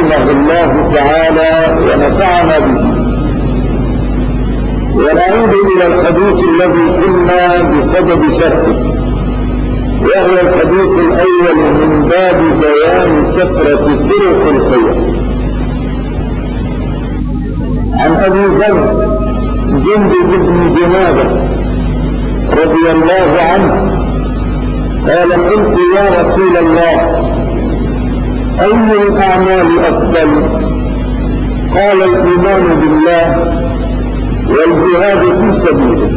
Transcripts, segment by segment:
رحمه الله تعالى ونفعنا به. ونعود إلى الحديث الذي قلنا بسبب شرحه، وهو الحديث الأول من باب بيان كثرة طرق الخير. عن أبي ذر جندب بن جنادة رضي الله عنه قال: قلت يا رسول الله أي الأعمال أفضل؟ قال: الإيمان بالله والجهاد في سبيله.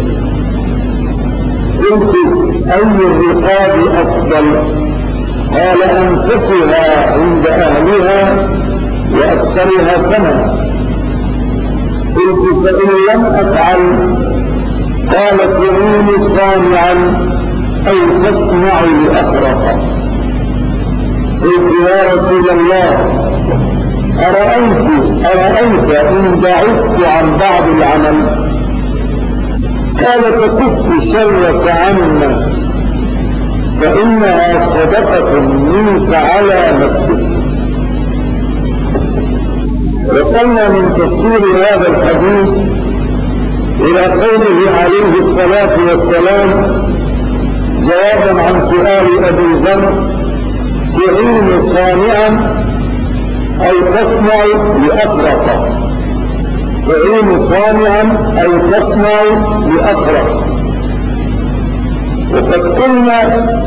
قلت: أي الرقاب أفضل؟ قال: أنفسها عند أهلها وأكثرها ثمنا. قلت: فإن لم أفعل؟ قال: تعين صانعا أو تصنع لأخرق. قلت: يا رسول الله أرأيت إن ضعفت عن بعض العمل؟ قال: تكف شرك عن الناس فإنها صدقة منك على نفسك. وصلنا من تفسير هذا الحديث إلى قوله عليه الصلاة والسلام جوابا عن سؤال أبي ذر: تعين صانعا أو تصنع لأخرق. تعين صانعا أو تصنع لأخرق. وقد قلنا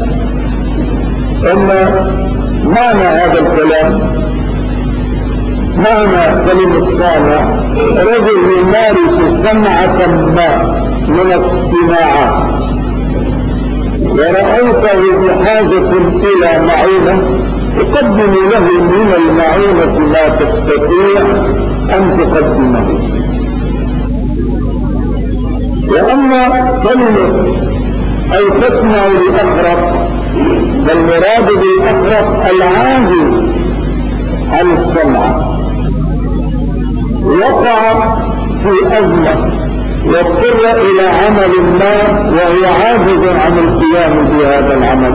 أن معنى هذا الكلام، معنى كلمة صانع، رجل يمارس صنعة ما من الصناعات ورأيته بحاجة إلى معونة تقدم له من المعونة ما تستطيع أن تقدمه. وأما كلمة أي تصنع لأخرق، فالمراد بالأخرق العاجز عن الصنعة، وقع في أزمة واضطر إلى عمل ما وهو عاجز عن القيام بهذا العمل،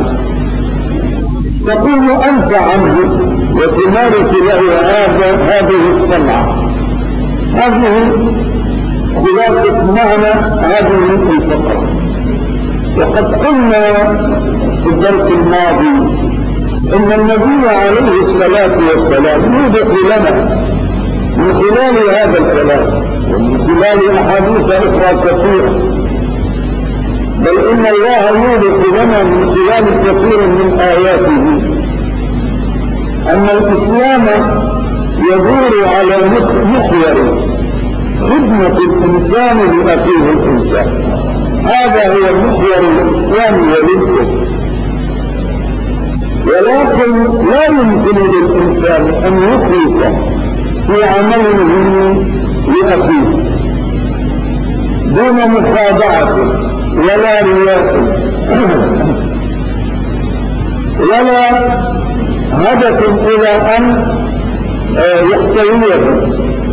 تقوم أنت عنه وتمارس له هذه الصنعة. هذه خلاصة معنى هذه الفقرة. وقد قلنا في الدرس الماضي إن النبي عليه الصلاة والسلام يوضح لنا من خلال هذا الكلام ومن خلال أحاديث أخرى كثيرة، بل إن الله يوضح لنا من خلال كثير من آياته أن الإسلام يدور على محور خدمة الإنسان لأخيه الإنسان. هذا هو محور الإسلام وللكفر. ولكن لا يمكن للإنسان أن يخلص في عمله لأخيه دون مخادعة ولا رياء ولا هدف إلى أن يحتويه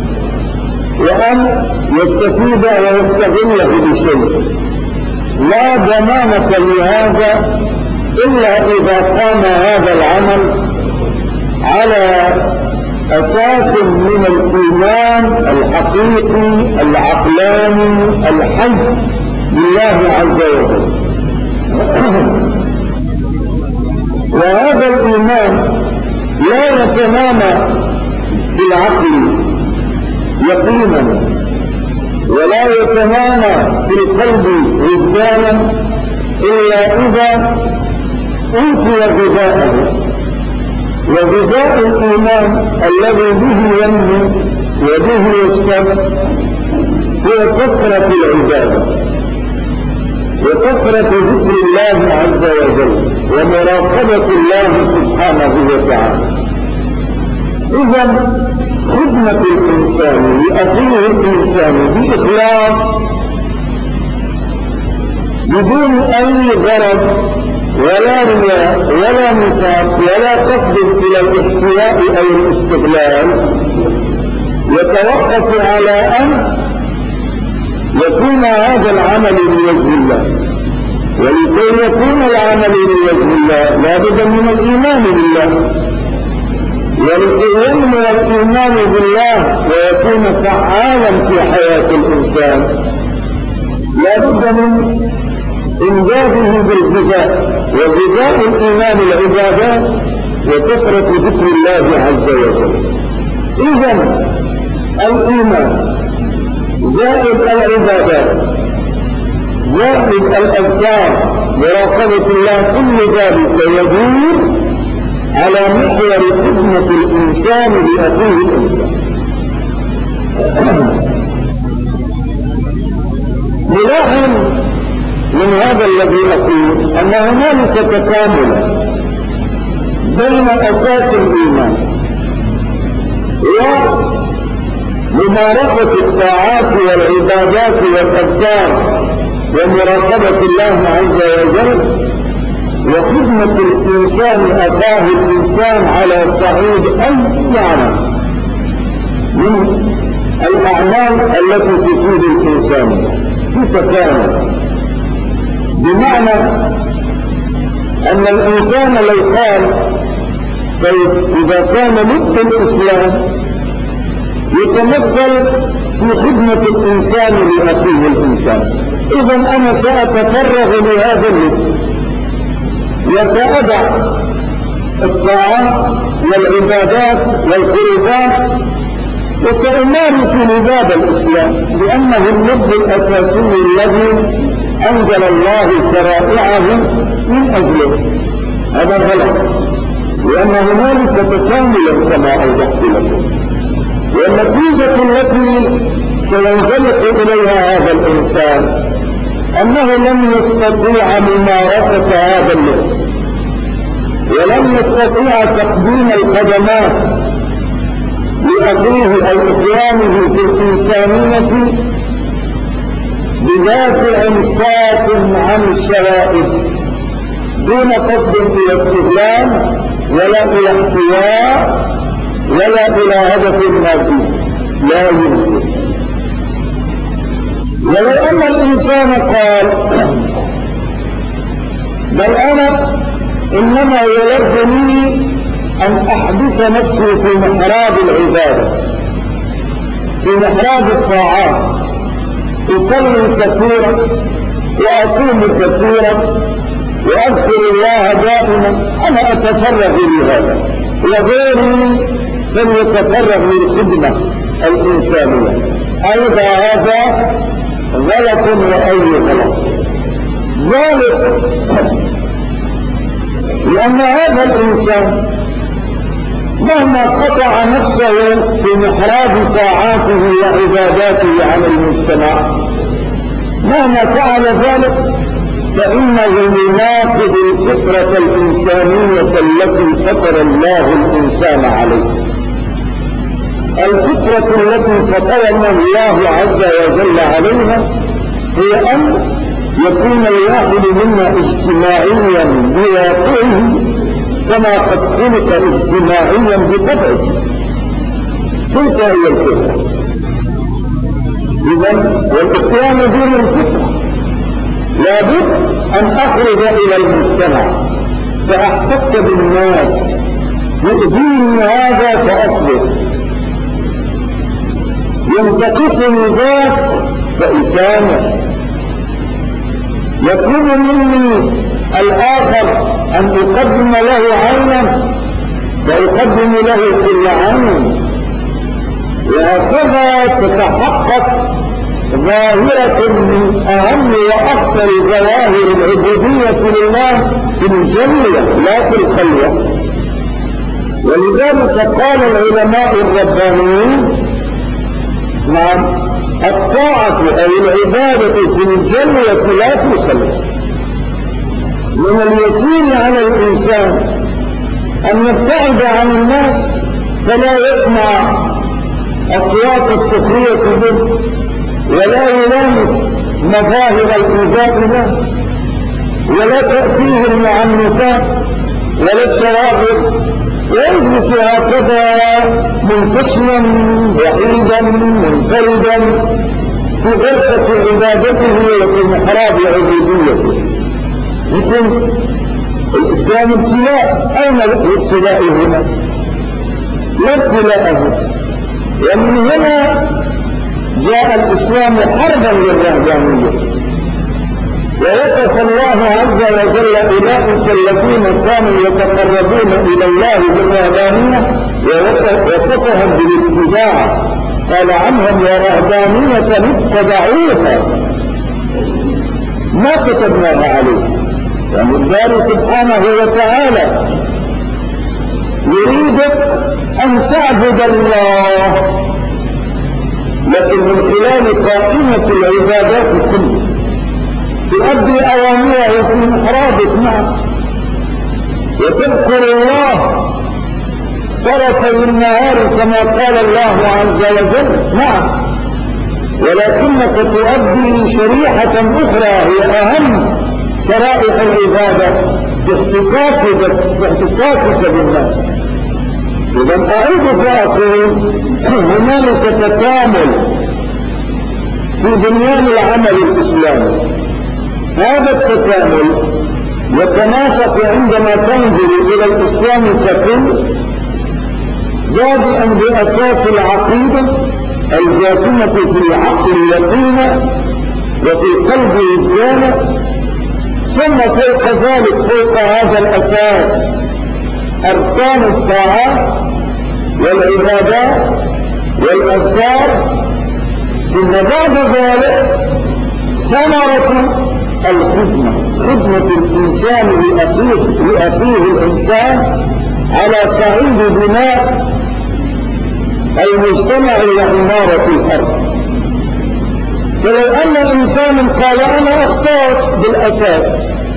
وأن يستفيد ويستغله بشيء. لا ضمانة لهذا إلا إذا قام هذا العمل على أساس من الإيمان الحقيقي العقلاني الحي بالله عز وجل. وهذا الإيمان لا يتنامى في العقل يقينا ولا يتنامى في القلب وجدانا إلا إذا أوتي غذاءه. وغذاء الإيمان الذي به ينمو وبه يشتد هو كثرة العبادة وكثرة ذكر الله عز وجل ومراقبة الله سبحانه وتعالى. إذا خدمة الإنسان لأخيه الإنسان بإخلاص بدون أي غرض ولا رياء ولا نفاق ولا قصد إلى الاحتواء أو الاستغلال يتوقف على أن يكون هذا العمل لوجه الله. ولكي يكون العمل لوجه الله لا بد من الإيمان بالله. ولكي ينمو الإيمان بالله ويكون فعالا في حياة الإنسان لا بد من إنجازه بالغذاء، وغذاء الإيمان العبادات وكثرة ذكر الله عز وجل. إذن الإيمان زائد العبادات زائد الأذكار مراقبة الله، كل ذلك يدور على محور خدمة الإنسان لأخيه الإنسان. نلاحظ من هذا الذي أقول أن هنالك تكامل بين أساس الإيمان وممارسة الطاعات والعبادات والأذكار ومراقبة الله عز وجل وخدمة الإنسان أخاه الإنسان على صعيد أي عمل من الأعمال التي تفيد الإنسان تتكامل، بمعنى أن الإنسان لو قال طيب إذا كان لب الإسلام يتمثل في خدمة الإنسان لأخيه الإنسان، إذن أنا سأتفرغ لهذا اللب وسأدع الطاعات والعبادات والقربات وسأمارس لباب الإسلام، لأنه اللب الأساسي الذي أنزل الله شرائعه من أجله. هذا غلط، لأن هنالك تكاملا كما أوضحت لكم، والنتيجة التي سينزلق إليها هذا الإنسان أنه لم يستطيع ممارسة هذا اللب، ولم يستطيع تقديم الخدمات لأخيه أو إخوانه في الإنسانية بدافع صاف عن الشرائع دون قصد إلى استغلال ولا إلى احتواء ولا إلى هدف مادي، لا يمكن. ولو أن الإنسان قال بل أنا إنما يلزمني أن أحبس نفسي في محراب العبادة، في محراب الطاعات، أصلي كثيرا وأصوم كثيرا وأذكر الله دائما، أنا أتفرغ لهذا، وغيري فليتفرغ للخدمة الإنسانية. أيضا هذا غلط وأي غلط، ذلك لأن هذا الإنسان مهما قطع نفسه في محراب طاعاته وعباداته عن المجتمع، مهما فعل ذلك فإنه يناقض الفطرة الإنسانية التي فطر الله الإنسان عليها. الفطرة التي فطرنا الله عز وجل عليها هي أن يكون الواحد منا اجتماعيا بواقعه كما قد خلق اجتماعيا بطبعه، تلك هي الفطرة. إذن والإسلام دين الفطرة، لابد أن أخرج إلى المجتمع فأحتك بالناس، يؤذيني هذا فأصبر، ينتقصني ذاك فإسامة، يكون مني الآخر أن أقدم له عينا فأقدم له كل عين، وهكذا تتحقق ظاهرة من أهم وأكثر ظواهر العبودية لله في الجلية لا في الخلوة. ولذلك قال العلماء الربانيون نعم الطاعة أي العبادة في الجلية لا في الخلوة. من اليسير على الإنسان أن يبتعد عن الناس فلا يسمع أصوات السخرية به ولا يلامس مظاهر الإيذاء له ولا تأتيه المعنفات ولا الشواغل، ويجلس هكذا منفصلا وحيدا منفردا في غرفة عبادته وفي محراب عبوديته. لكن الإسلام ابتلاء، أين الابتلاء هنا؟ وابتلاءه. ومن هنا جاء الإسلام حربا للرهبانية. ووصف الله عز وجل أولئك الذين كانوا يتقربون إلى الله بالرهبانية ووصفهم بالاتباع، قال عنهم ورهبانية اتبعوها ما كتبناها عليهم. يعني الله سبحانه وتعالى يريدك أن تعبد الله، لكن من خلال قائمة العبادات كلها تؤدي أوامره في محرابك معه، وتذكر الله طرفي النهار كما قال الله عز وجل معه، ولكنك تؤدي شريحة أخرى هي أهم شرائح العبادة باحتكاكك بالناس. إذا أعيد فأقول هنالك تكامل في بنيان العمل الإسلامي. هذا التكامل يتناسق عندما تنظر إلى الإسلام ككل، بادئا بأساس العقيدة الجاثمة في العقل يقينا وفي قلب وجدانا، ثم فوق ذلك فوق هذا الأساس أركان الطاعات والعبادات والأذكار، ثم بعد ذلك ثمرة الخدمة، خدمة الإنسان لأخيه الإنسان على صعيد بناء المجتمع وعمارة الأرض. فلو أن إنسان قال أنا أختص بالأساس،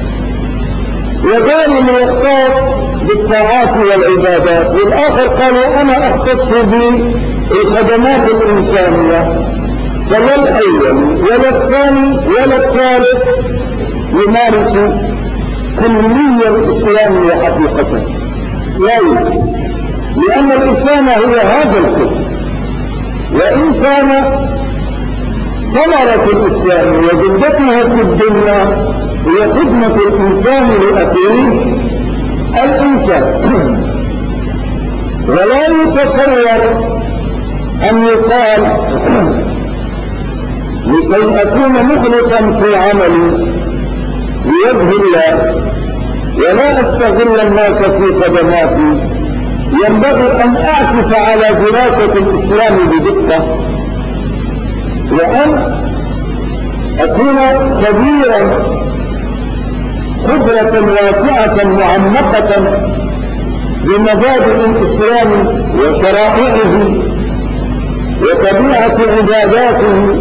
وغيره يختص بالطاعات والعبادات، والآخر قال أنا أختص بالخدمات الإنسانية، فلا الأول ولا الثاني ولا الثالث يمارس كلية الإسلامية حقيقة، لا يمكن، لأن الإسلام هو هذا الكل. وإن كان ثمرة الإسلام وجدتها في الدنيا هي خدمة الإنسان لأخيه الإنسان، ولا يتصور أن يقال لكي أكون مخلصا في عملي لوجه الله ولا أستغل الناس في خدماتي، ينبغي أن أعكف على دراسة الإسلام بدقة، وأن أكون خبيرا خبرة واسعة معمقة بمبادئ الإسلام وشرائعه وطبيعة عباداته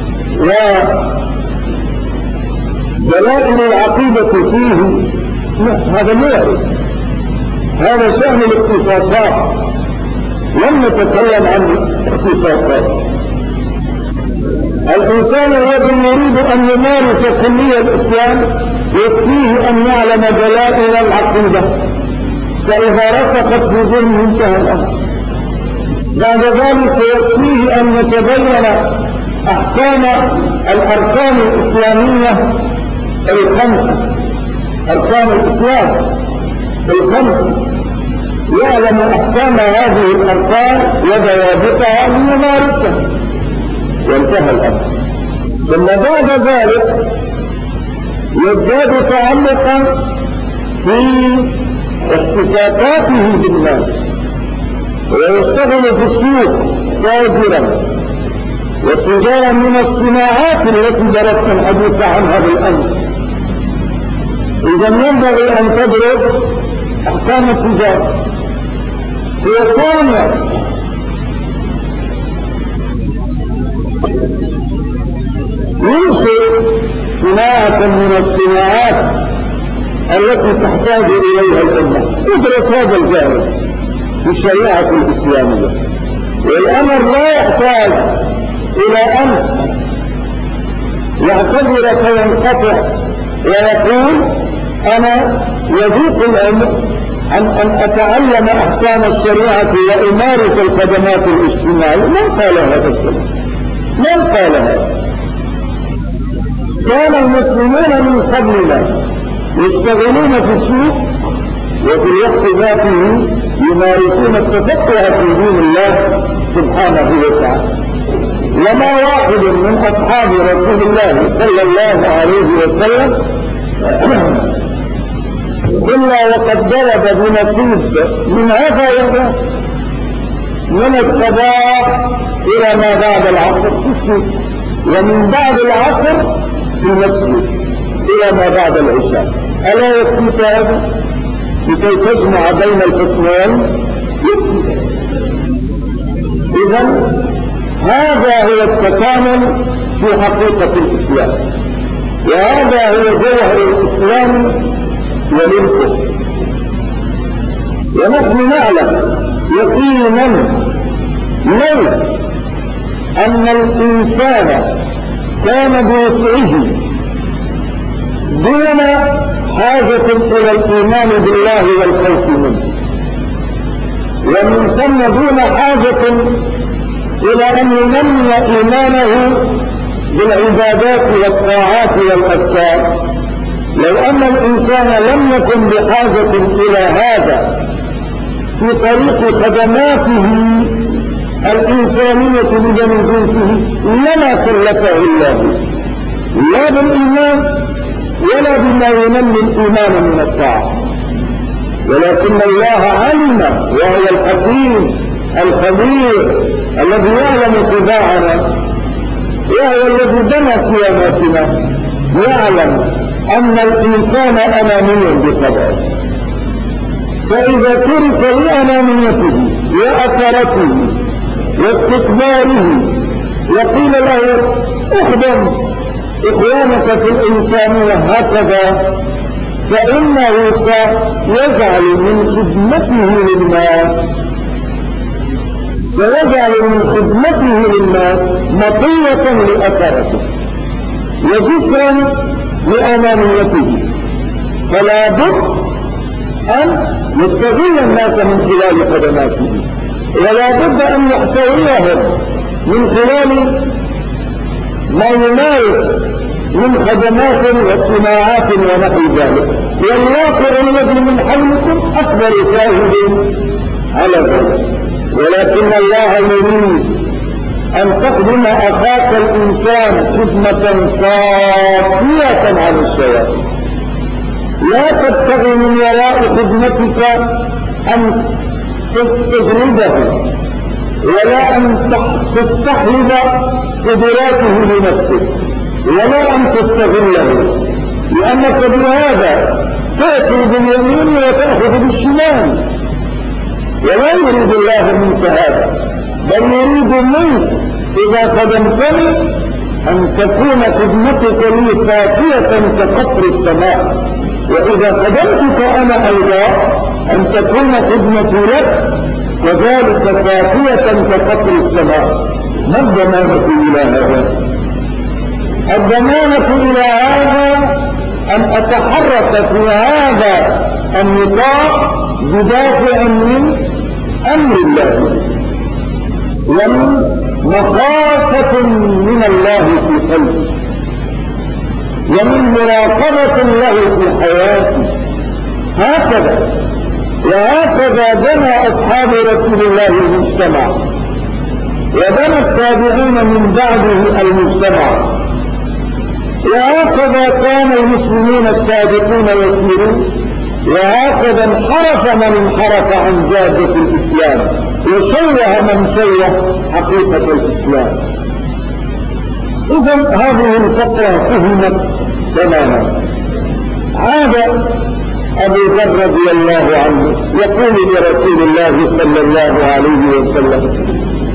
ودلائل العقيدة فيه. هذا موعد، هذا شأن الاختصاصات، لم نتكلم عن الاختصاصات. الإنسان الذي يريد أن يمارس كلية الإسلام يكفيه أن يعلم دلائل العقيدة، فإذا رسخت في ذهنه انتهى الأمر. بعد ذلك يكفيه أن يتبين أحكام الأركان الإسلامية الخمسة، أركان الإسلام الخمسة، يعلم أحكام هذه الأركان وضوابطها ليمارسها، وانتهى الأمر. ثم بعد ذلك يزداد تعمقا في احتكاكاته بالناس، ويشتغل في السوق تاجرا وتجارا من الصناعات التي درسنا الحديث عنها بالأمس. إذا ينبغي أن تدرس أحكام التجارة. هي ثانية ينشئ صناعة من الصناعات التي تحتاج إليها الأمة، ادرس هذا الجانب في الشريعة الإسلامية. والأمر لا يحتاج إلى أن يعتبر فينقطع ويقول أنا يضيق الأمر أن أتعلم أحكام الشريعة وأمارس الخدمات الاجتماعية. من قال هذا الكلام؟ من قال هذا؟ كان المسلمون من قبلنا يشتغلون في السوق وفي الوقت ذاته يمارسون التفقه في دين الله سبحانه وتعالى. وما واحد من أصحاب رسول الله صلى الله عليه وسلم إلا وقد ضرب بنصيب من هذا وذاك، من الصباح إلى ما بعد العصر في السوق، ومن بعد العصر في المسجد إلى ما بعد العشاء. ألا يكفيك هذا لكي تجمع بين الحسنين؟ إذن هذا هو التكامل في حقيقة الإسلام، وهذا هو جوهر الإسلام وملكه. ونحن نعلم يقينا لو أن الإنسان كان بوسعه دون حاجة إلى الإيمان بالله والخوف منه، ومن ثم دون حاجة إلى أن ينمي إيمانه بالعبادات والطاعات والأذكار، لو أن الإنسان لم يكن بحاجة إلى هذا في طريق خدماته الإنسانية لبني جنسه لما كلفه الله لا بالإيمان ولا بما ينمي الإيمان من الطاعة، ولكن الله علم وهو الحكيم الخبير الذي يعلم طباعنا وهو الذي بنى قيامتنا، يعلم أن الإنسان أناني بطبعه، فإذا ترك لأنانيته وأثرته واستكباره وقيل له اخدم إخوانك في الإنسانية هكذا، فإنه سيجعل من خدمته للناس مطية لأثرته وجسرا لأمانيته، فلا بد أن يستغل الناس من خلال خدماته، ولا بد أن يحتويهم من خلال ما يمارس من خدمات وصناعات ونحو ذلك، والواقع الذي من حولكم أكبر شاهد على ذلك. ولكن الله يريد أن تخدم أخاك الإنسان خدمة صافية عن الشياطين، لا تبتغي من وراء خدمتك أن تستجلبه ولا أن تستحلب قدراته لنفسك ولا أن تستغله، لأنك بهذا تأتي باليمين وتأخذ بالشمال، ولا يريد الله منك هذا، بل يريد منك إذا خدمتني أن تكون خدمتك لي صافية كقطر السماء، وإذا خدمتك أنا أيضا أن تكون خدمتي لك كذلك صافية كقطر السماء. ما الضمانة إلى هذا؟ الضمانة إلى هذا أن أتحرك في هذا النطاق بدافع من أمر الله ومن مخافة من الله في قلبي ومن مراقبة له في حياتي. هكذا وهكذا بنى أصحاب رسول الله المجتمع، وبنى التابعون من بعده المجتمع، وهكذا كان المسلمون السابقون يسيرون، وهكذا انحرف من انحرف عن جادة الإسلام وشوه من شوه حقيقة الإسلام. إذن هذه الفقرة فهمت تماما. عاد أبو ذر رضي الله عنه يقول لرسول الله صلى الله عليه وسلم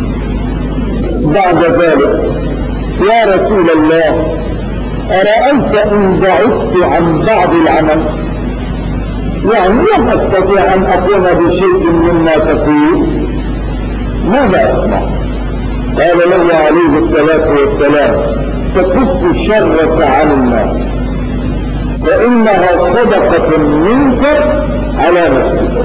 بعد ذلك: يا رسول الله، أرأيت إن بعدت عن بعض العمل، يعني لم أستطيع أن أقوم بشيء مما تقول، ماذا أصنع؟ قال له عليه الصلاة والسلام: تكف شرك عن الناس، فإنها صدقة منك على نفسك.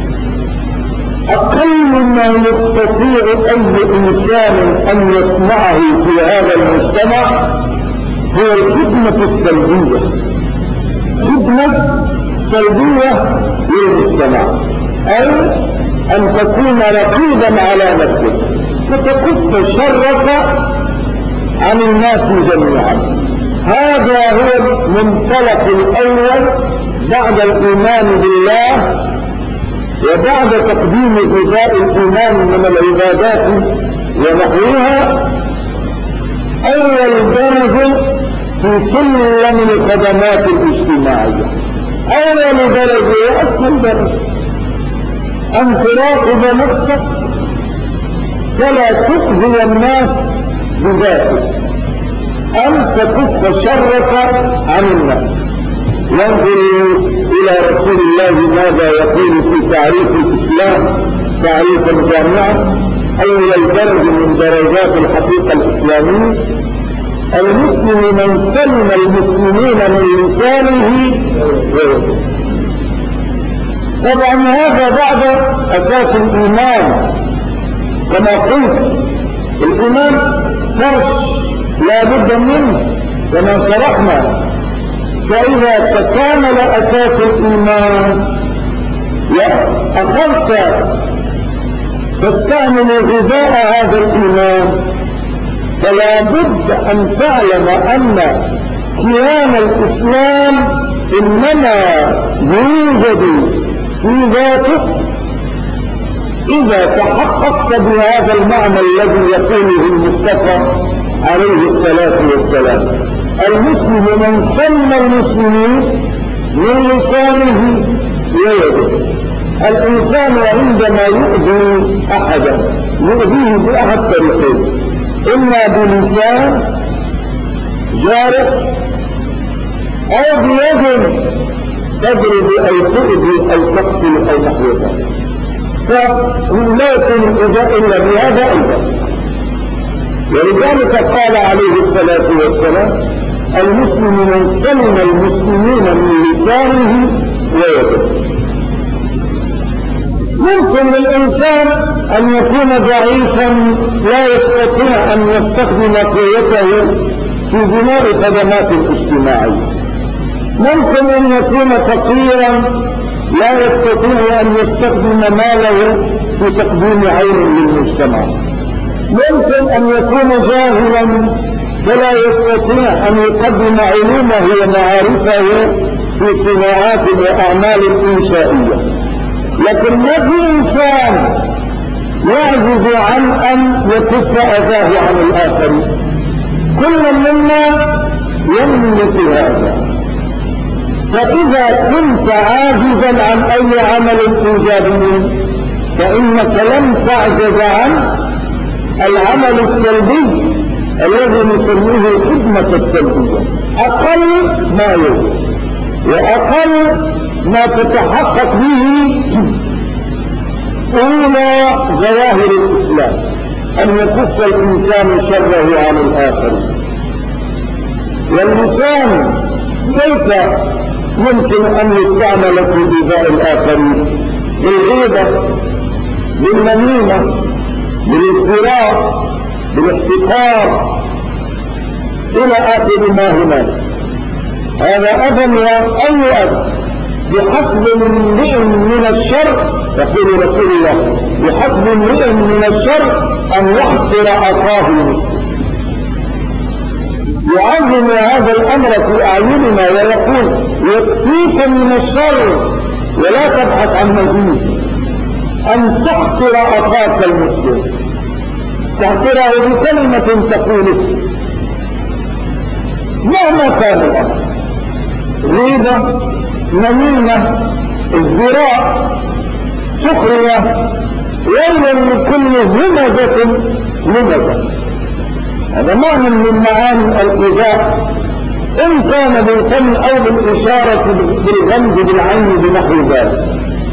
أقل ما يستطيع أي إنسان أن يصنعه في هذا المجتمع هو الخدمة السلبية، خدمة سلبية للمجتمع، أي أن تكون رقيبا على نفسك وتكف شرك عن الناس جميعا. هذا هو المنطلق الأول بعد الإيمان بالله وبعد تقديم غذاء الإيمان من العبادات ونحوها. أول درجة في سلم الخدمات الاجتماعية، أول درجة وأسهل درجة أن تراقب نفسك فلا تؤذي الناس بذاتك، أن تكف شرك عن الناس. ينظر إلى رسول الله ماذا يقول في تعريف الإسلام تعريفا جامعا. أول درجة من درجات الحقيقة الإسلامية: المسلم من سلم المسلمين من لسانه ويده. طبعا هذا بعد أساس الإيمان. كما قلت الإيمان فرش لا بد منه كما شرحنا. فإذا تكامل أساس الإيمان وأخذت تستعمل غذاء هذا الإيمان فلا بد أن تعلم أن كيان الإسلام إنما يوجد في ذاتك إذا تحققت بهذا المعنى الذي يقوله المصطفى عليه الصلاة والسلام: المسلم من سلم المسلمين من لسانه ويده. الإنسان عندما يؤذي أحدا يؤذيه بأحد طريقين: إما بلسان جارح أو بيد تضرب أو تؤذي أو تقتل أو نحو ذلك. فلا يكون الإيذاء إلا بهذا أيضا. ولذلك قال عليه الصلاة والسلام: المسلم من سلم المسلمين من لسانه ويده. ممكن للإنسان أن يكون ضعيفا لا يستطيع أن يستخدم قوته في بناء خدمات اجتماعية. ممكن أن يكون فقيرا لا يستطيع أن يستخدم ماله في تقديم عين للمجتمع. ممكن أن يكون جاهلا فلا يستطيع أن يقدم علومه ومعارفه في صناعات وأعمال إنشائية. لكن ما في إنسان يعجز عن أن يكف أذاه عن الآخرين. كل منا يملك هذا. فإذا كنت عاجزا عن أي عمل إيجابي فإنك لم تعجز عن العمل السلبي الذي نسميه الخدمة السلبية. أقل ما يوجد وأقل ما تتحقق به أولى ظواهر الإسلام أن يكف الإنسان شره عن الآخر. واللسان كيف يمكن أن يستعمل في إيذاء الآخرين؟ بالغيبة، بالنميمة، بالازدراء، بالاحتقار إلى آخر ما هناك. هذا أذى وأي أذى. بحسب امرئ من الشر، يقول رسول الله: بحسب امرئ من الشر أن يحقر أخاه المسلم. يعظم هذا الأمر في أعيننا ويقول: يكفيك من الشر ولا تبحث عن مزيد أن تحقر أخاك المسلم، تحقره بكلمة تقوله مهما كان الأمر: غيبة، نميمة، ازدراء، سخرية، ويلا لكل همزة لمزة. هذا معنى من معاني الإيذاء، إن كان بالفم أو بالإشارة بالغمز بالعين بنحو ذلك.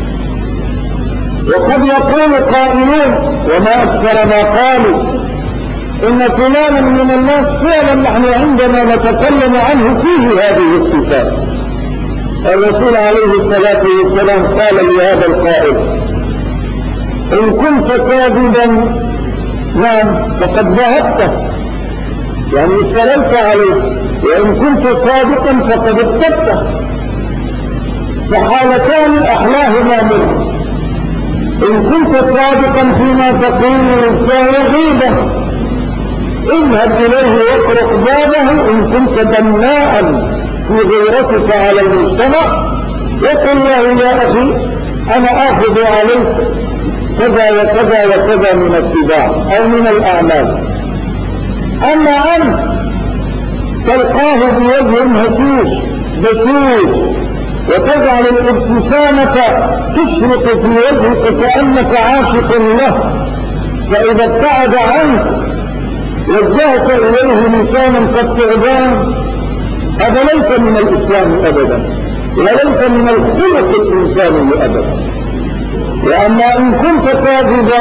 وقد يقول قائلون وما أكثر ما قالوا إن فلانا من الناس فعلا نحن عندما نتكلم عنه فيه هذه الصفات. الرسول عليه الصلاة والسلام قال لهذا القائل: إن كنت كاذبا نعم فقد ذهبت، يعني افتريت عليه، وإن كنت صادقا فقد اتبت، فحالتان أحلاهما منه. إن كنت صادقا فيما تقول فهو غيبة، اذهب إليه واطرق بابه. إن كنت بناء في غيرتك على المجتمع وقل له يا أخي أنا آخذ عليك كذا وكذا وكذا من الاتباع أو من الأعمال. أما أنت تلقاه بوجه هشوش بشوش وتجعل الابتسامة تشرق في وجهك كأنك عاشق له، فإذا ابتعد عنك وجهت إليه لسانا كالثعبان، هذا ليس من الإسلام أبدا وليس من الخلق الإنساني أبدا. وأما إن كنت كاذبا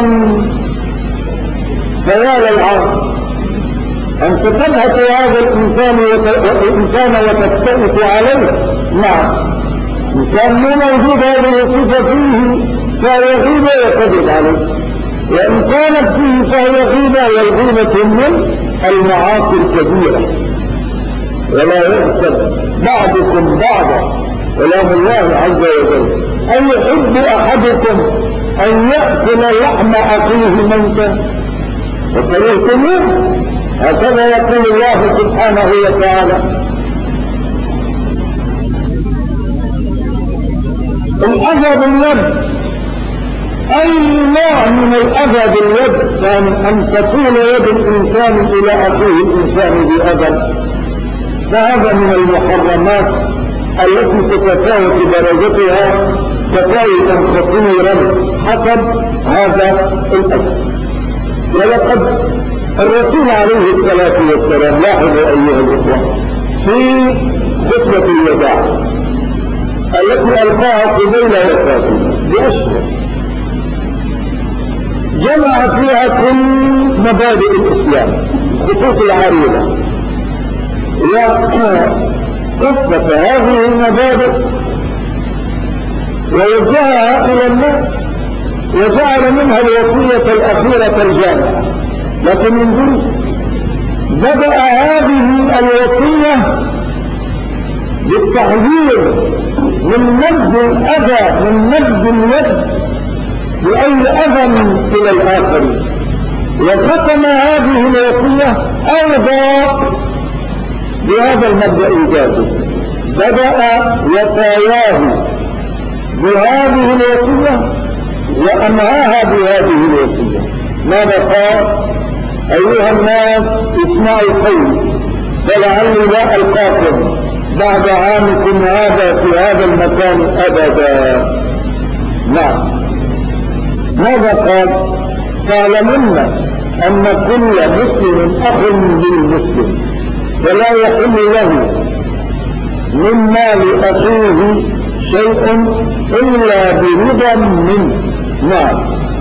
فيا للعار أن تذهب هذا الإنسان وتستئت عليه. نعم، إن كان موجود هذه الصفة فيه فهي غيبة وكذب عليه، وإن كانت فيه فهي غيبة، والغيبة من المعاصي الكبيرة. ولا يغتب بعضكم بعضا كلام الله عز وجل. أن يحب أحدكم أن يأكل لحم أخيه ميتا وكرهتموه، هكذا يقول الله سبحانه وتعالى. الأذى باليد، أي نوع من الأذى باليد كان أن تكون يد الإنسان إلى أخيه الإنسان بأذى، فهذا من المحرمات التي تتفاوت درجتها تفاوتا خطيرا حسب هذا الأذى. ولقد الرسول عليه الصلاة والسلام، لاحظوا أيها الإخوة، في خطبة الوداع التي ألقاها قبيل وفاته بأشهر جمع فيها كل مبادئ الإسلام، خطوط العريضة، وكفت هذه المبادئ ووجهها إلى الناس، وجعل منها الوصية الأخيرة الجامعة. لكن من دون بدأ هذه الوصية بالتحذير من نبذ الأذى، من نبذ اليد بأي أذى إلى الآخرين. وختم هذه الوصية أيضا بهذا المبدأ ذاته، بدأ وصاياه بهذه الوصية وأنهاها بهذه الوصية. ماذا قال؟ أيها الناس اسمعوا قولي فلعلي لا ألقاكم بعد عامكم هذا في هذا المكان أبدا. نعم، ماذا قال؟ تعلمن أن كل مسلم أخ للمسلم، فلا يحل له من مال أخيه شيء إلا برضا منه. نعم،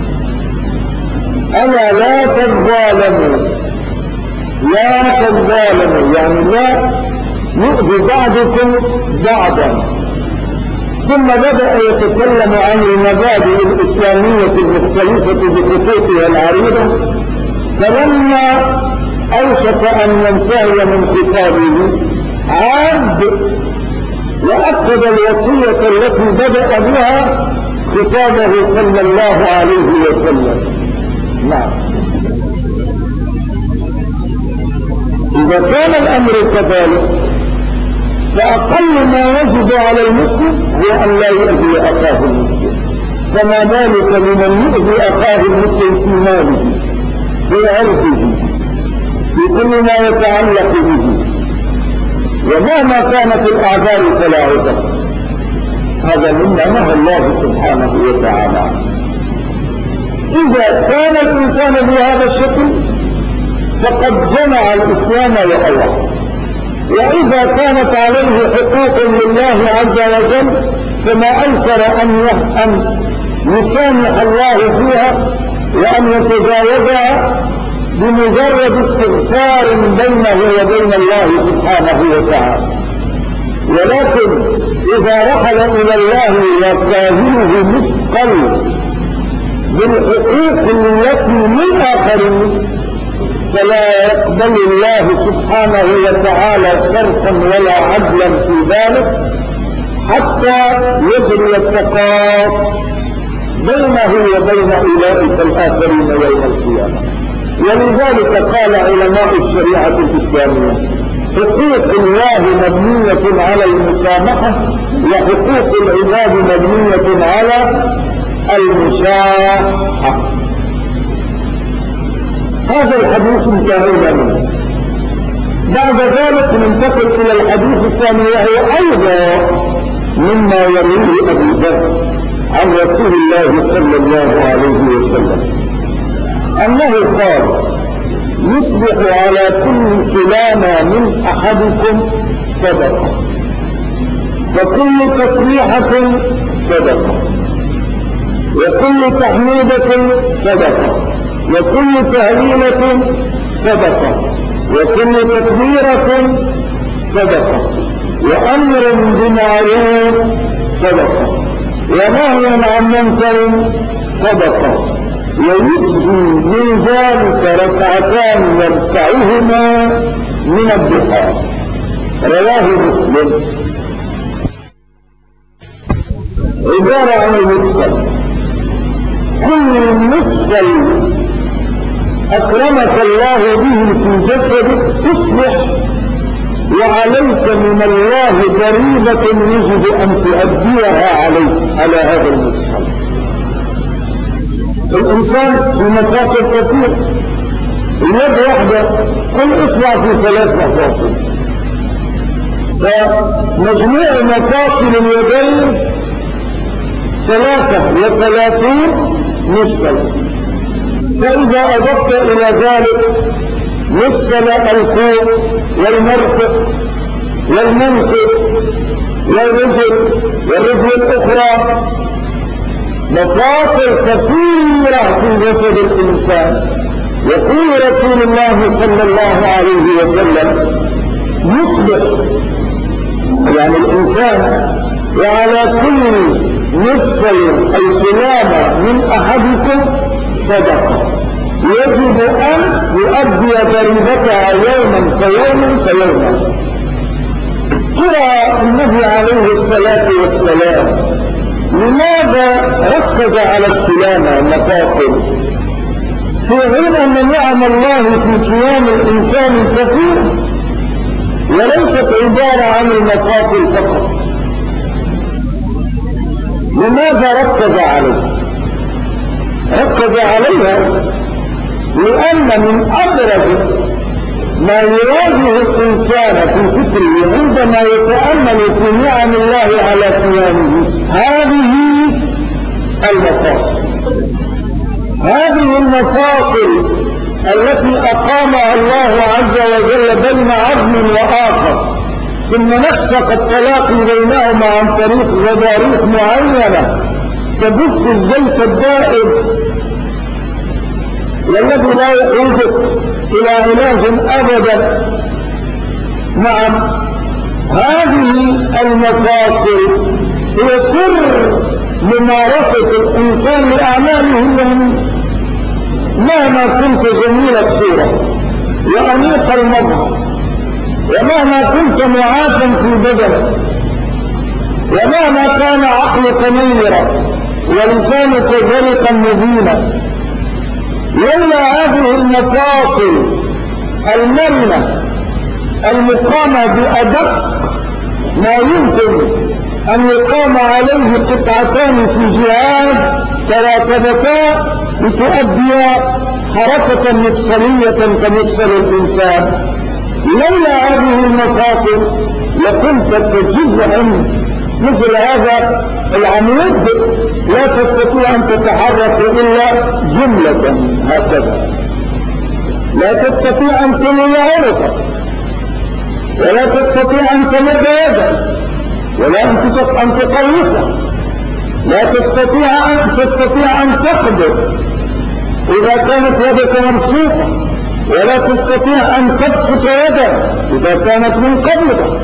ألا لا تظالموا، لا تظالموا يعني لا يؤذي بعضكم بعضا. ثم بدأ يتكلم عن المبادئ الإسلامية المختلفة بخطوطها العريضة. فلما أوشك أن ينتهي من خطابه عاد وأكد الوصية التي بدأ بها خطابه صلى الله عليه وسلم. نعم، إذا كان الأمر كذلك فأقل ما يجب على المسلم هو أن لا يؤذي أخاه المسلم. فما ذلك لمن يؤذي أخاه المسلم في ماله، في عرضه، في كل ما يتعلق به، ومهما كانت الأعذار فلا عذر. هذا مما نهى الله سبحانه وتعالى. إذا كان الإنسان بهذا الشكل فقد جمع الإسلام وأوعى. وإذا كانت عليه حقوق لله عز وجل فما أيسر أن يسامح الله فيها وأن يتجاوزها بمجرد استغفار بينه وبين الله سبحانه وتعالى. ولكن إذا رحل إلى الله وكاهله مثقل بالحقوق التي للآخرين فلا يقبل الله سبحانه وتعالى صرفا ولا عدلا في ذلك حتى يجري التقاص بينه وبين أولئك الآخرين يوم القيامة. ولذلك قال علماء الشريعة الإسلامية: حقوق الله مبنية على المسامحة، وحقوق العباد مبنية على المشاحة. هذا الحديث انتهينا منه. بعد ذلك ننتقل إلى الحديث الثاني، وهو أيضا مما يرويه أبو ذر عن رسول الله صلى الله عليه وسلم أنه قال: يصبح على كل سلامة من أحدكم صدقة، وكل تصريحة صدقة، وكل تحميدة صدقة، وكل تهليلة صدقة، وكل تكبيرة صدقة، وأمر بمعروف صدقة، ونهي عن منكر صدقة، ويجزي من ذلك ركعتان يركعهما من الضحى. رواه مسلم. عبارة عن المفصل. كل مفصل أكرمك الله به في جسدك تصبح وعليك من الله ضريبة يجب أن تؤديها عليه على هذا المفصل. الإنسان في مفاصل كثيرة، اليد واحدة كل إصبع في 3 مفاصل، فمجموع مفاصل اليدين 33 مفصل. فإذا أضفت إلى ذلك مفصل الكوع والمرفق والمنكب والرجل الأخرى، مفاصل كثيرة في جسد الإنسان. يقول رسول الله صلى الله عليه وسلم: يصبح يعني الإنسان وعلى كل مفصل أي سلامة من أحدكم صدقة، يجب أن يؤدي ضريبتها يوما فيوما. ترى النبي عليه الصلاة والسلام لماذا ركز على السلامة المفاصل، في حين أن نعم الله في قيام الإنسان كثيرة وليست عبارة عن المفاصل فقط؟ لماذا ركز عليها؟ ركز عليها لأن من أبرز ما يواجه الإنسان في فكره عندما يتأمل في نعم الله على قيامه هذه المفاصل. هذه المفاصل التي أقامها الله عز وجل بين عظم وآخر، ثم نسق التلاقي بينهما عن طريق غضاريف معينة تبث الزيت الدائم والذي لا يحوزك إلى علاج أبدا. نعم، هذه المفاصل هي سر ممارسة الإنسان لأعماله اليومية. مهما كنت جميل الصورة وأنيق المظهر، ومهما كنت معافا في بدنك، ومهما كان عقلك منيرا ولسانك زرقا مبينا، لولا هذه المفاصل المرنة المقامة بأدق ما يمكن أن يقام عليه قطعتان في جهاز تراكبتا لتؤدي حركة مفصلية كمفصل الإنسان، لولا هذه المفاصل لكنت تجد مثل هذا العمود لا تستطيع أن تتحرك إلا جملة هكذا، لا تستطيع أن تمل عنقك، ولا تستطيع أن تمد يدك، ولا أن تقوسها، لا تستطيع أن تقبض إذا كانت يدك مبسوطة، ولا تستطيع أن تبسط يدك إذا كانت منقبضة،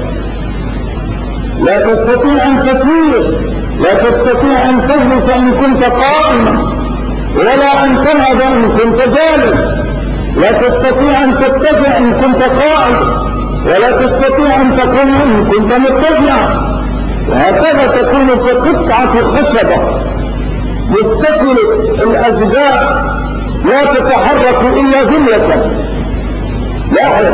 لا تستطيع أن تسير، لا تستطيع أن تجلس إن كنت قائما، ولا أن تنهض إن كنت جالس، لا تستطيع أن تتجه إن كنت قائد، ولا تستطيع أن تقوم إن كنت متجعا. وهكذا تكون كقطعة خشبة متصلة الأجزاء لا تتحرك إلا جملة. لاحظ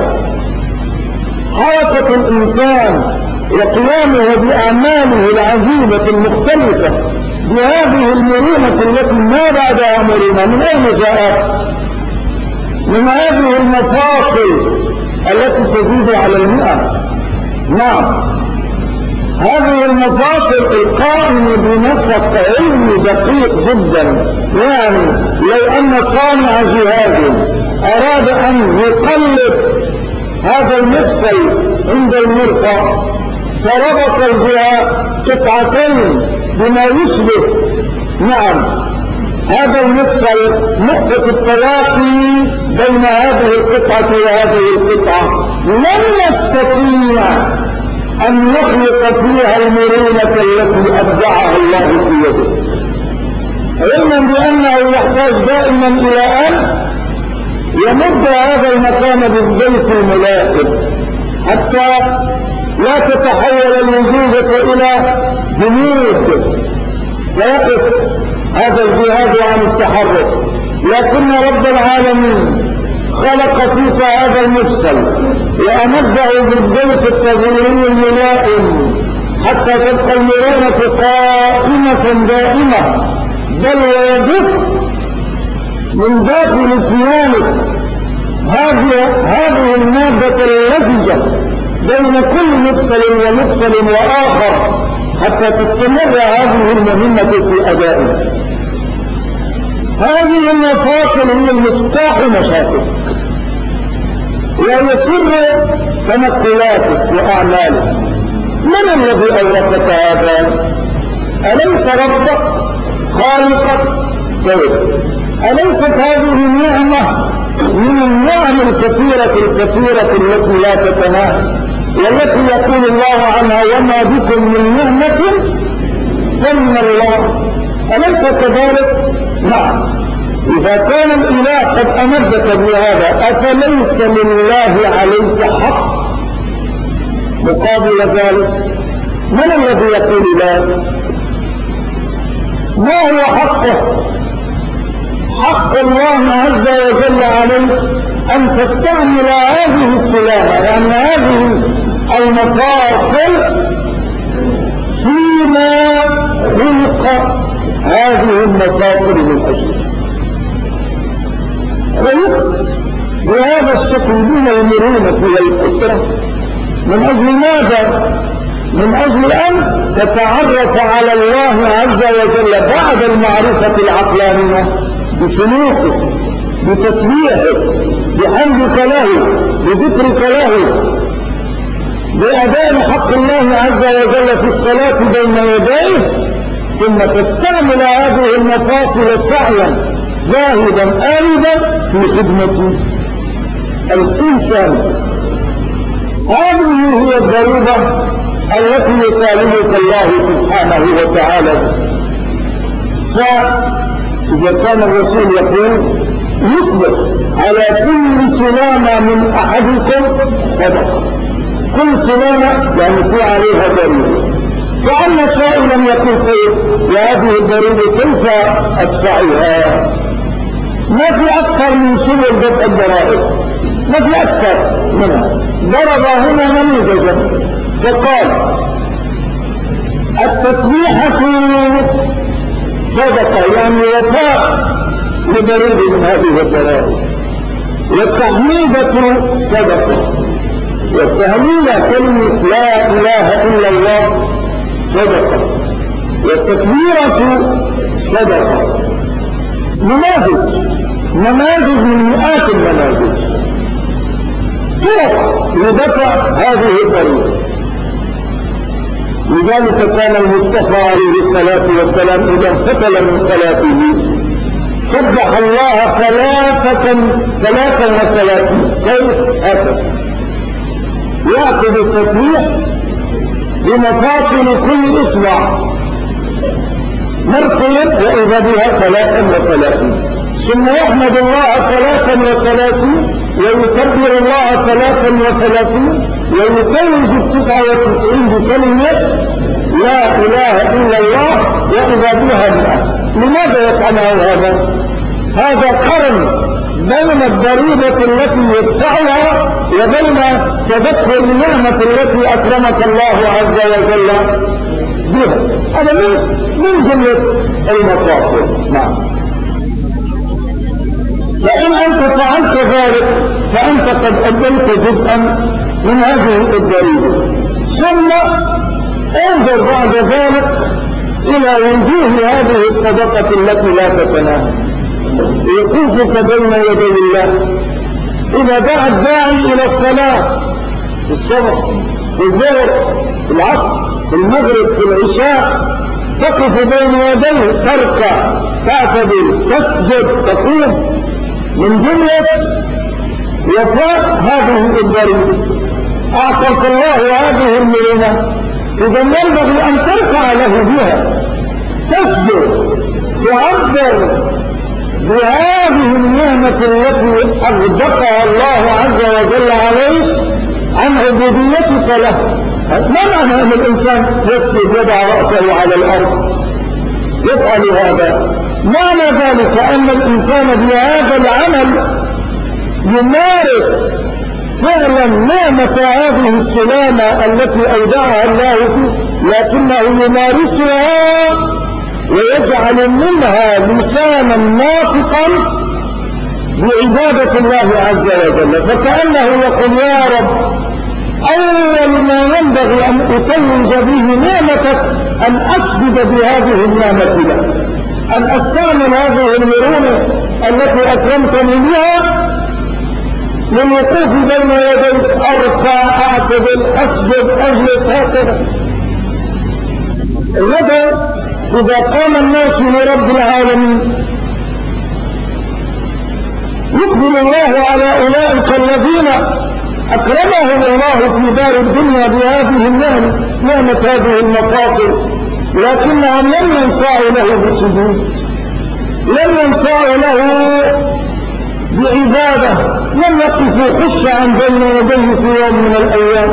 حركة الإنسان وقيامه بأعماله العجيبة المختلفة بهذه المرونة التي ما بعدها مرونة من أين جاءت؟ من هذه المفاصل التي تزيد على 100. نعم، هذه المفاصل القائمة بنسق علمي دقيق جدا. يعني لو أن صانع جهاز أراد أن يقلب هذا المفصل عند المرفأ فربط الجهاز قطعتين بما يشبه هذا المفصل نقطة التلاقي بين هذه القطعة وهذه القطعة، لن يستطيع أن يخلق فيها المرونة التي أبدعها الله في يده، علما بأنه يحتاج دائما إلى أن يمد هذا المكان بالزيت الملائم حتى لا تتحول الوجوده إلى جمود ويقف هذا الجهاز عن التحرك. لكن رب العالمين خلق فيك هذا المفصل وأمده بالزيت التغييري الملائم حتى تبقى المرونة قائمة دائمة، بل ويجف من داخل كيانك هذه المادة اللزجة بين كل مفصل ومفصل وآخر حتى تستمر هذه المهمة في أدائها. هذه المفاصل هي المفتاح مشاكل وهي سر تنقلاتك وأعمالك. من الذي أورثك هذا؟ أليس ربك خالقك؟ طيب أليست هذه النعمة من النعم الكثيرة التي لا تتناهى والتي يقول الله عنها وما بكم من نعمة فمن الله؟ أليس كذلك؟ نعم. إذا كان الإله قد أمدك بهذا أفليس لله عليك حق مقابل ذلك؟ من الذي يقول لا؟ ما هو حقه؟ حق الله عز وجل عليك أن تستعمل هذه السلامة، يعني هذه المفاصل فيما خلقت هذه المفاصل من أجله. خلقت بهذا الشكل من المرونة والقدرة من أجل ماذا؟ من أجل أن تتعرف على الله عز وجل بعد المعرفة العقلانية بسلوكه بتسبيحه بحمدك له بذكرك له بأداء حق الله عز وجل في الصلاة بين يديه، ثم تستعمل هذه المفاصل سعيا ذاهبا آلبا في خدمة الإنسان. هذه هي الضرورة التي يطالبك الله سبحانه وتعالى. فإذا كان الرسول يقول يصبح على كل سلامة من أحدكم صدقة، كل سلامة يعني في عليها ضرورة. فأما سائلا يقول وهذه الضرورة كيف أدفعها؟ ما في أكثر من سبل دفع الضرائب، ما في أكثر منها. ضرب هنا نموذجا فقال التسبيحة صدقة يعني وفاء لضرورة من هذه الضرائب، والتحميدة صدقة، والتهليل كلمة لا إله إلا الله صدقة، والتكبيرة صدقة. نماذج من مئات النماذج طرق لدفع هذه الضرورة. لذلك كان المصطفى عليه الصلاة والسلام إذا انفتل من صلاته سبح الله 33 كيف هكذا يأخذ التسبيح بمفاصل كل إصبع مرتين وإذا بها 33، ثم يحمد الله 33 ويكبر الله 33 ويتوج 99 بكلمة لا إله إلا الله وإذا بها 100. لماذا يفعل هذا؟ هذا قرن بين الضريبة التي يدفعها وبين تذكر النعمة التي أكرمك الله عز وجل بها. هذا من جملة المقاصد. نعم. فإن أنت فعلت ذلك فأنت قد أديت جزءا من هذه الضريبة. ثم انظر بعد ذلك إلى وجوه هذه الصدقة التي لا تتناهى. وقوفك بين يدي الله إذا دعا الداعي إلى الصلاة في الصبح في الظهر في العصر في المغرب في العشاء تقف بين يديه تركع تعتدل تسجد تقوم من جملة وفاء هذه الضريبة. أعطاك الله هذه المرونة، إذا ينبغي أن تركع له بها تسجد تعبر بهذه النعمة التي أغدقها الله عز وجل عليك عن عبوديتك له. ما معنى أن الإنسان يسجد يضع رأسه على الأرض يفعل هذا؟ معنى ذلك أن الإنسان بهذا العمل يمارس فعلا نعمة هذه السلامة التي أودعها الله فيه، لكنه يمارسها ويجعل منها لسانا ناطقا بعبادة الله عز وجل. فكأنه يقول يا رب أول ما ينبغي أن أتوج به نعمتك أن أسجد بهذه النعمة لك، أن أستعمل هذه المرونة التي أكرمتني بها للوقوف بين يديك أركع أعتدل أسجد أجلس هكذا. غدا إذا قام الناس لرب العالمين يقبل الله على أولئك الذين أكرمهم الله في دار الدنيا بهذه النعمة، نعمة هذه المفاصل، لكنهم لم ينسعوا له بسجود، لم ينسعوا له بعبادة، لم يقفوا خشعا بين يديه في يوم من الأيام،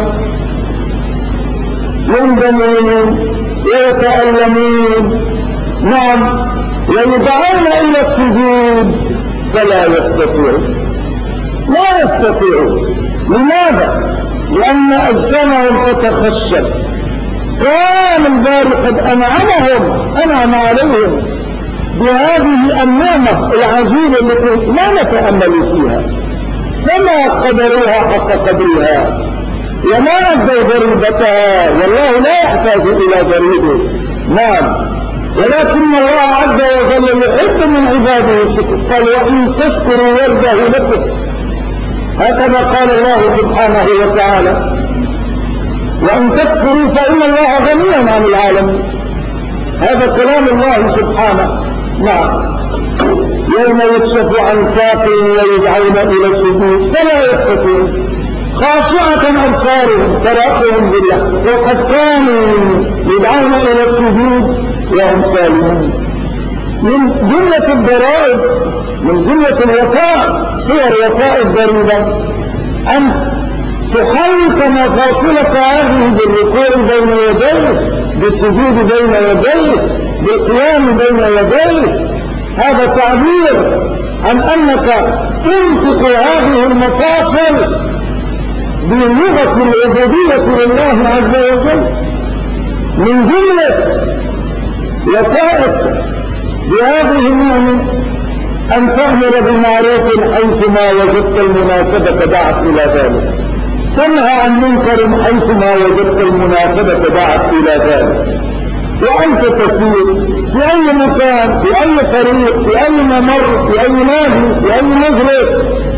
يندمون ويتألمون. نعم، ويدعون إلى السجود فلا يستطيعون، لا يستطيعون. لماذا؟ لأن أجسامهم تتخشب. كان الباري قد أنعم عليهم بهذه النعمة العجيبة التي لا نتأمل فيها، فما قدروها حق قدرها وما أدوا ضريبتها، والله لا يحتاج إلى ضريبه. نعم، ولكن الله عز وجل يحب من عباده الشكر، قال وإن تشكروا يرضه لكم، هكذا قال الله سبحانه وتعالى، وإن تكفروا فإن الله غني عن العالمين. هذا كلام الله سبحانه. نعم، يوم يكشف عن ساق ويدعون إلى السجود فلا يستطيعون، خاشعة أبصارهم تراقهم بالله، وقد كانوا يدعون إلى السجود وهم سالمون. من جملة الضرائب، من جملة الوفاء، صور وفاء الضريبة أن تحرك مفاصلك هذه بالركوع بين يديه، بالسجود بين يديه، بالقيام بين يديه. هذا تعبير عن أنك تنطق هذه المفاصل بلغة العبودية لله عز وجل. من جملة وفائك بهذه النعمة أن تأمر بالمعروف حيثما وجدت المناسبة دعت إلى ذلك، تنهى عن منكر حيثما وجدت المناسبة دعت إلى ذلك. وأنت تسير في أي مكان، في أي طريق، في أي ممر، في أي نادي، في أي مجلس،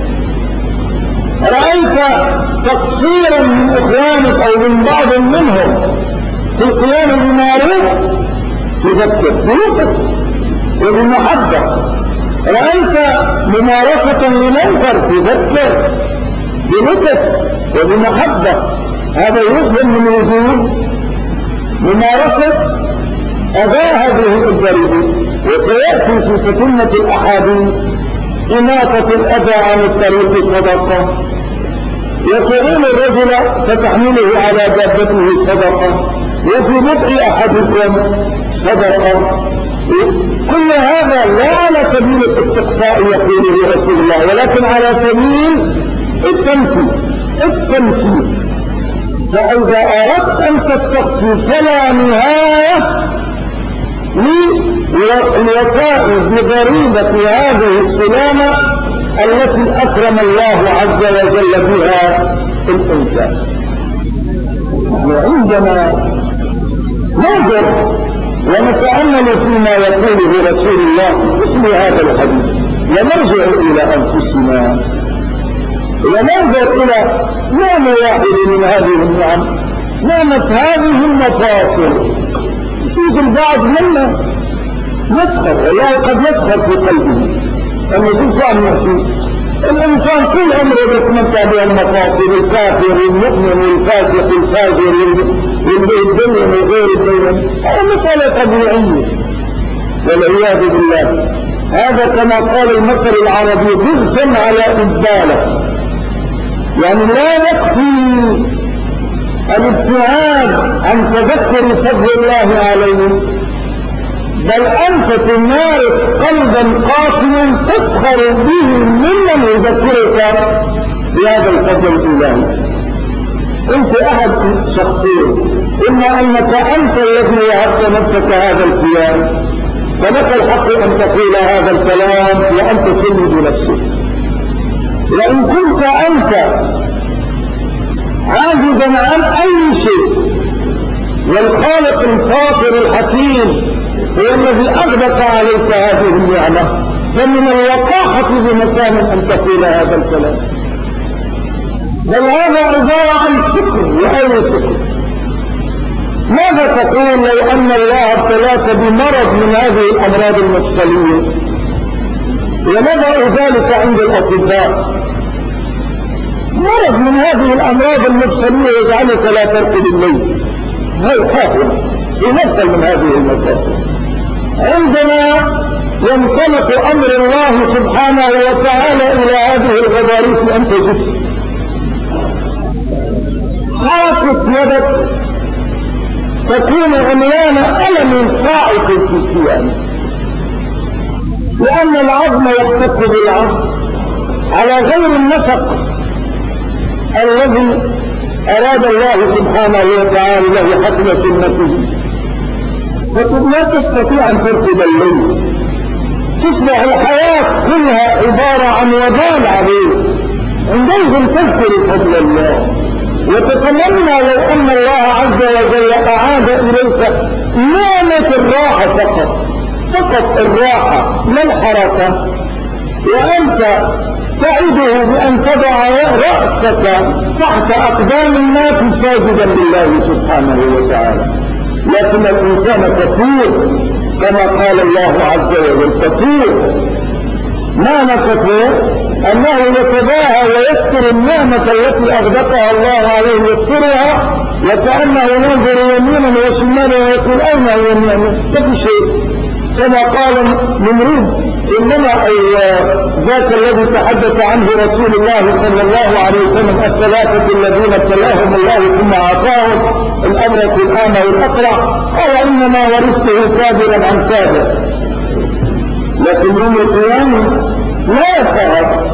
رأيت تقصيرا من إخوانك أو من بعض منهم في القيام بالمعروف تذكر بلطف وبمحبة. رأيت ممارسة لمنكر تذكر بلطف وبمحبة. هذا يفهم من وجود ممارسة أداء هذه الضريبة. وسيأتي في تتمة الأحاديث إماطة الأذى عن الطريق صدقة، يكرم الرجل فتحمله على دابته صدقة، وفي بضع أحدكم صدقة. كل هذا لا على سبيل الاستقصاء يقوله رسول الله، ولكن على سبيل التمثيل. فإذا أردت أن تستقصي فلا نهاية للوفاء بضريبة هذه السلامة التي أكرم الله عز وجل بها الإنسان. وعندما ننظر ونتأمل فيما يقوله رسول الله في مثل هذا الحديث، ونرجع إلى أنفسنا وننظر إلى نعم واحد من هذه النعم، نعمة هذه المفاصل. يجوز البعض منا يسخر، والله قد يسخر في قلبه أنه يجوز عنه فيه الإنسان كل عمره يتمتع بها المفاصل، الكافر والمؤمن والفاسق والفاجر والدين وغير الدين، هذه مسألة طبيعية والعياذ بالله. هذا كما قال المثل العربي بغث على إبالة، يعني لا يكفي الابتعاد عن تذكر فضل الله عليه، بل أنت تمارس قلبا قاسيا تسخر به ممن يذكرك بهذا الفضل الإلهي. أنت أحد شخصين، إما أنك أنت الذي وهبت نفسك هذا الكيان فلك الحق أن تقول هذا الكلام وأنت سيد نفسك، وإن كنت أنت عاجزا عن أي شيء والخالق الفاطر الحكيم هو الذي أغدق عليك هذه النعمة، فمن الوقاحة بمكان أن تقول هذا الكلام، بل هذا عبارة عن سكر. وأي سكر؟ ماذا تقول لو أن الله ابتلاك بمرض من هذه الأمراض المفصلية ونضع ذلك عند الأطباء، مرض من هذه الأمراض المفصلية يجعلك لا ترقد الليل، هاي كافر يمثل من هذه المفاصل. عندما ينطلق أمر الله سبحانه وتعالى إلى هذه الغضاريف أن تجد حركة يدك تكون عنوان ألم صاعق في الكيان، لأن العظم يحتك بالعظم على غير النسق الذي أراد الله سبحانه وتعالى له حسب سنته، فلا تستطيع أن ترقد الليل، تصبح الحياة كلها عبارة عن وبال عليك. عندئذ تذكر فضل الله وتتمنى لو أن الله عز وجل أعاد إليك نعمة الراحة فقط الراحة لا الحركة، وأنت تعده بأن تضع رأسك تحت أقدام الناس ساجدا لله سبحانه وتعالى. لكن الإنسان كفور كما قال الله عز وجل، كفور. معنى كفور أنه يتباهى ويستر النعمة التي أغدقها الله عليه يسترها، وكأنه ينظر يمينا وشمالا ويقول أين هي النعمة؟ ما في شيء. كما قال نمرود إنما ذاك الذي تحدث عنه رسول الله صلى الله عليه وسلم الثلاثة الذين ابتلاهم الله ثم أعطاهم الأبرص والأعمى والأقرع، قال إنما ورثته كابرا عن كابر. لكن يوم القيامة لا يفعل.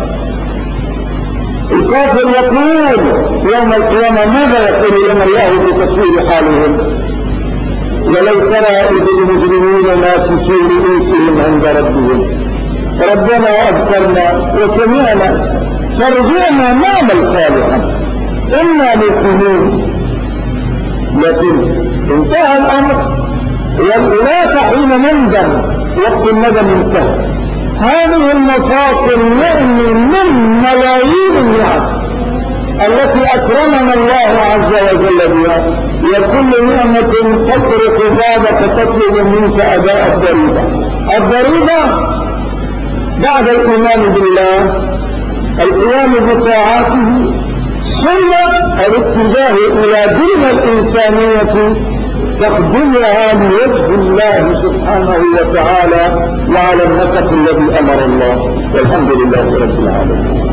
الكافر يقول يوم القيامة ماذا يقول لنا الله بتصوير حالهم؟ ولو ترى إذ المجرمين ناكسوا رؤوسهم عند ربهم ربنا أبصرنا وسمعنا فارجعنا نعمل صالحا إنا موقنون. لكن انتهى الأمر والإله حين نندم، وقت الندم انتهى. هذه المفاصل نعم من ملايين النعم التي أكرمنا الله عز وجل بها، وكل نعمة تترك بابك تطلب منك أداء الضريبة. الضريبة بعد الإيمان بالله القيام بطاعاته، ثم الاتجاه إلى دين الإنسانية تخدمها لوجه الله سبحانه وتعالى وعلى النسق الذي أمر الله. والحمد لله رب العالمين.